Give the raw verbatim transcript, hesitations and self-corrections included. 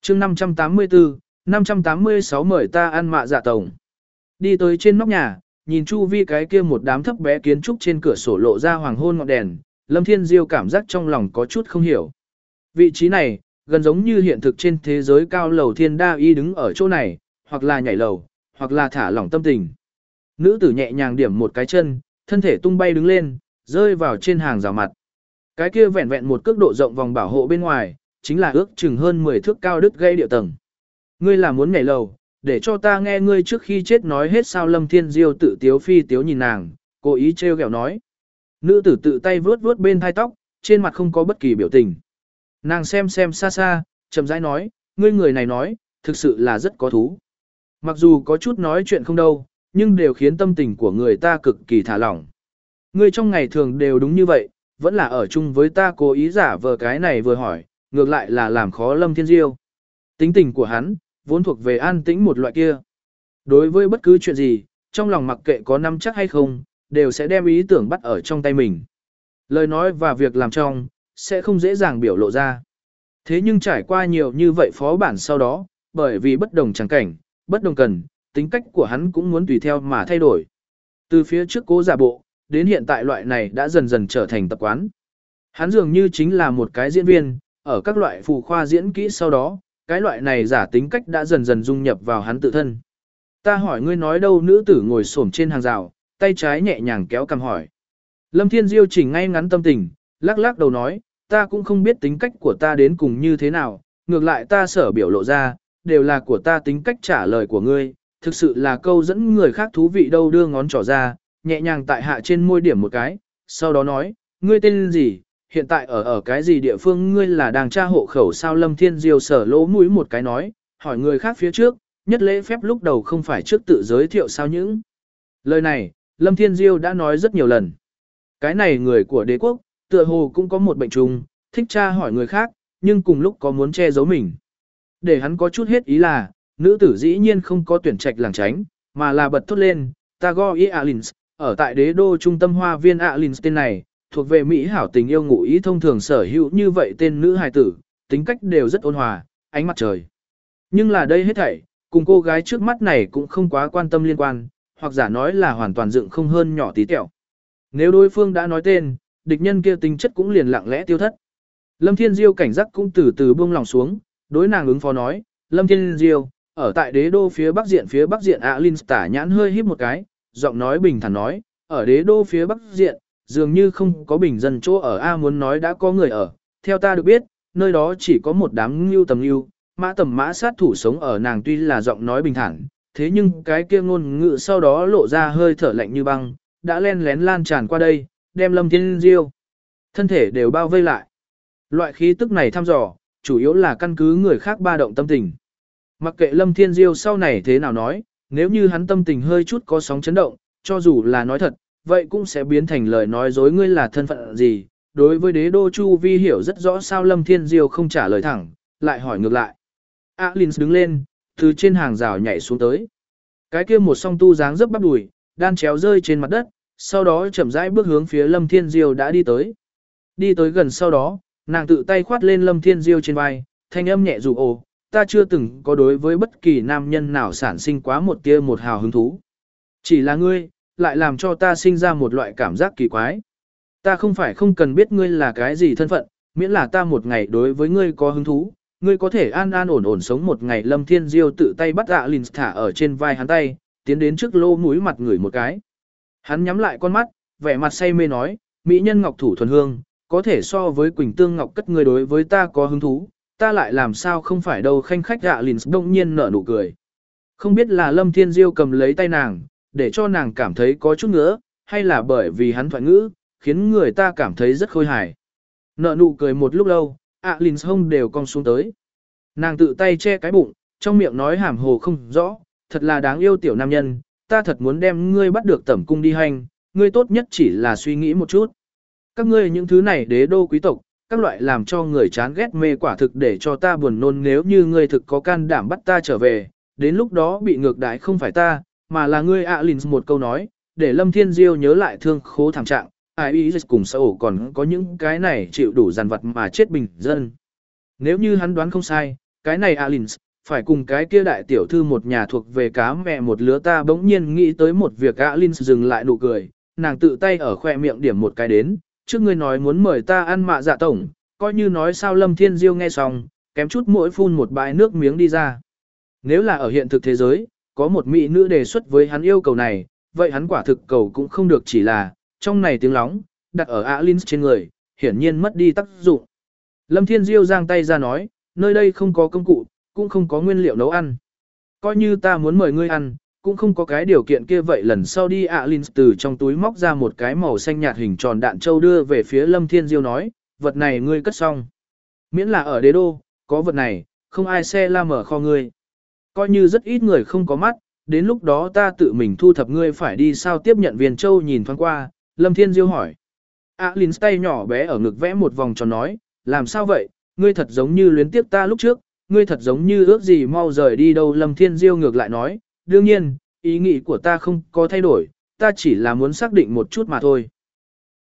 chương năm trăm tám mươi tư, năm trăm tám mươi sáu mời ta ăn mạ dạ tổng. Đi tới trên nóc nhà, nhìn chu vi cái kia một đám thấp bé kiến trúc trên cửa sổ lộ ra hoàng hôn ngọn đèn, Lâm Thiên Diêu cảm giác trong lòng có chút không hiểu. Vị trí này, gần giống như hiện thực trên thế giới cao lầu thiên đa y đứng ở chỗ này, hoặc là nhảy lầu, hoặc là thả lỏng tâm tình. Nữ tử nhẹ nhàng điểm một cái chân, thân thể tung bay đứng lên, rơi vào trên hàng rào mặt. Cái kia vẹn vẹn một cước độ rộng vòng bảo hộ bên ngoài, chính là ước chừng hơn mười thước cao đứt gây địa tầng. Ngươi là muốn nhảy lầu, để cho ta nghe ngươi trước khi chết nói hết sao? Lâm Thiên Diêu tự tiếu phi tiếu nhìn nàng, cố ý trêu ghẹo nói. Nữ tử tự tay vuốt vuốt bên thai tóc, trên mặt không có bất kỳ biểu tình. Nàng xem xem xa xa, chậm rãi nói, ngươi người này nói, thực sự là rất có thú. Mặc dù có chút nói chuyện không đâu, nhưng đều khiến tâm tình của người ta cực kỳ thả lỏng. Ngươi trong ngày thường đều đúng như vậy, vẫn là ở chung với ta cố ý giả vờ cái này vừa hỏi, ngược lại là làm khó Lâm Thiên Diêu. Tính tình của hắn, vốn thuộc về an tĩnh một loại kia. Đối với bất cứ chuyện gì, trong lòng mặc kệ có nắm chắc hay không, đều sẽ đem ý tưởng bắt ở trong tay mình. Lời nói và việc làm trong, sẽ không dễ dàng biểu lộ ra. Thế nhưng trải qua nhiều như vậy phó bản sau đó, bởi vì bất đồng chẳng cảnh, bất đồng cần, tính cách của hắn cũng muốn tùy theo mà thay đổi. Từ phía trước cố giả bộ, đến hiện tại loại này đã dần dần trở thành tập quán. Hắn dường như chính là một cái diễn viên, ở các loại phù khoa diễn kỹ sau đó, cái loại này giả tính cách đã dần dần dung nhập vào hắn tự thân. Ta hỏi ngươi nói đâu? Nữ tử ngồi xổm trên hàng rào, tay trái nhẹ nhàng kéo cằm hỏi. Lâm Thiên Diêu chỉnh ngay ngắn tâm tình, lắc lắc đầu nói, ta cũng không biết tính cách của ta đến cùng như thế nào, ngược lại ta sở biểu lộ ra, đều là của ta tính cách. Trả lời của ngươi, thực sự là câu dẫn người khác thú vị đâu. Đưa ngón trỏ ra, nhẹ nhàng tại hạ trên môi điểm một cái, sau đó nói, ngươi tên gì, hiện tại ở ở cái gì địa phương? Ngươi là đang tra hộ khẩu sao? Lâm Thiên Diêu sở lỗ mũi một cái nói, hỏi người khác phía trước, nhất lễ phép lúc đầu không phải trước tự giới thiệu sao? Những lời này, Lâm Thiên Diêu đã nói rất nhiều lần. Cái này người của đế quốc, tựa hồ cũng có một bệnh trùng, thích tra hỏi người khác, nhưng cùng lúc có muốn che giấu mình. Để hắn có chút hết ý là, nữ tử dĩ nhiên không có tuyển trạch làng tránh, mà là bật thốt lên, ta go ý Alins, ở tại đế đô trung tâm hoa viên Alins. Tên này, thuộc về Mỹ hảo tình yêu ngụ ý thông thường sở hữu như vậy tên nữ hài tử, tính cách đều rất ôn hòa, ánh mặt trời. Nhưng là đây hết thảy, cùng cô gái trước mắt này cũng không quá quan tâm liên quan, hoặc giả nói là hoàn toàn dựng không hơn nhỏ tí tẹo. Nếu đối phương đã nói tên, địch nhân kia tính chất cũng liền lặng lẽ tiêu thất. Lâm Thiên Diêu cảnh giác cũng từ từ buông lòng xuống, đối nàng ứng phó nói, Lâm Thiên Diêu, ở tại đế đô phía bắc diện phía bắc diện Alins tả nhãn hơi híp một cái, giọng nói bình thản nói, ở đế đô phía bắc diện, dường như không có bình dân chỗ ở. A muốn nói đã có người ở, theo ta được biết, nơi đó chỉ có một đám ngưu tầm ngưu, mã tầm mã sát thủ sống ở. Nàng tuy là giọng nói bình thản, thế nhưng cái kia ngôn ngữ sau đó lộ ra hơi thở lạnh như băng, đã len lén lan tràn qua đây, đem Lâm Thiên Diêu thân thể đều bao vây lại. Loại khí tức này thăm dò, chủ yếu là căn cứ người khác ba động tâm tình. Mặc kệ Lâm Thiên Diêu sau này thế nào nói, nếu như hắn tâm tình hơi chút có sóng chấn động, cho dù là nói thật, vậy cũng sẽ biến thành lời nói dối. Ngươi là thân phận gì? Đối với đế đô chu vi hiểu rất rõ sao? Lâm Thiên Diêu không trả lời thẳng, lại hỏi ngược lại. Alins đứng lên, từ trên hàng rào nhảy xuống tới. Cái kia một song tu dáng dấp bắp đùi, đan chéo rơi trên mặt đất, sau đó chậm rãi bước hướng phía Lâm Thiên Diêu đã đi tới. Đi tới gần sau đó, nàng tự tay khoát lên Lâm Thiên Diêu trên vai, thanh âm nhẹ dụ ồ, ta chưa từng có đối với bất kỳ nam nhân nào sản sinh quá một tia một hào hứng thú. Chỉ là ngươi, lại làm cho ta sinh ra một loại cảm giác kỳ quái. Ta không phải không cần biết ngươi là cái gì thân phận, miễn là ta một ngày đối với ngươi có hứng thú, ngươi có thể an an ổn ổn sống một ngày. Lâm Thiên Diêu tự tay bắt Alins thả ở trên vai hắn tay, tiến đến trước lô mũi mặt người một cái. Hắn nhắm lại con mắt, vẻ mặt say mê nói, mỹ nhân ngọc thủ thuần hương, có thể so với Quỳnh Tương Ngọc Cất. Ngươi đối với ta có hứng thú, ta lại làm sao không phải đâu? Khanh khách. Alins đông nhiên nở nụ cười. Không biết là Lâm Thiên Diêu cầm lấy tay nàng, để cho nàng cảm thấy có chút ngứa, hay là bởi vì hắn thoại ngữ, khiến người ta cảm thấy rất khôi hài. Nở nụ cười một lúc lâu, Alins hông đều cong xuống tới. Nàng tự tay che cái bụng, trong miệng nói hàm hồ không rõ, thật là đáng yêu tiểu nam nhân, ta thật muốn đem ngươi bắt được tẩm cung đi hành, ngươi tốt nhất chỉ là suy nghĩ một chút. Các ngươi những thứ này đế đô quý tộc, các loại làm cho người chán ghét mê quả thực để cho ta buồn nôn. Nếu như ngươi thực có can đảm bắt ta trở về, đến lúc đó bị ngược đãi không phải ta, mà là ngươi. Alins một câu nói, để Lâm Thiên Diêu nhớ lại thương khố thảm trạng, ai ý cùng xã ổ còn có những cái này chịu đủ dằn vặt mà chết bình dân. Nếu như hắn đoán không sai, cái này Alins, phải cùng cái kia đại tiểu thư một nhà thuộc về cá mẹ một lứa ta bỗng nhiên nghĩ tới một việc Alins dừng lại nụ cười, nàng tự tay ở khoe miệng điểm một cái đến, trước ngươi nói muốn mời ta ăn mạ dạ tổng, coi như nói sao Lâm Thiên Diêu nghe xong, kém chút mỗi phun một bãi nước miếng đi ra. Nếu là ở hiện thực thế giới, có một mỹ nữ đề xuất với hắn yêu cầu này, vậy hắn quả thực cầu cũng không được chỉ là, trong này tiếng lóng, đặt ở Alins trên người, hiển nhiên mất đi tác dụng. Lâm Thiên Diêu giang tay ra nói, nơi đây không có công cụ, cũng không có nguyên liệu nấu ăn. Coi như ta muốn mời ngươi ăn, cũng không có cái điều kiện kia vậy lần sau đi Alins từ trong túi móc ra một cái màu xanh nhạt hình tròn đạn châu đưa về phía Lâm Thiên Diêu nói, vật này ngươi cất xong. Miễn là ở đế đô, có vật này, không ai xe la mở kho ngươi. Coi như rất ít người không có mắt, đến lúc đó ta tự mình thu thập ngươi phải đi sao tiếp nhận viên châu nhìn thoáng qua, Lâm Thiên Diêu hỏi. Alins tay nhỏ bé ở ngực vẽ một vòng tròn nói, làm sao vậy, ngươi thật giống như luyến tiếc ta lúc trước, ngươi thật giống như ước gì mau rời đi đâu. Lâm Thiên Diêu ngược lại nói, đương nhiên, ý nghĩ của ta không có thay đổi, ta chỉ là muốn xác định một chút mà thôi.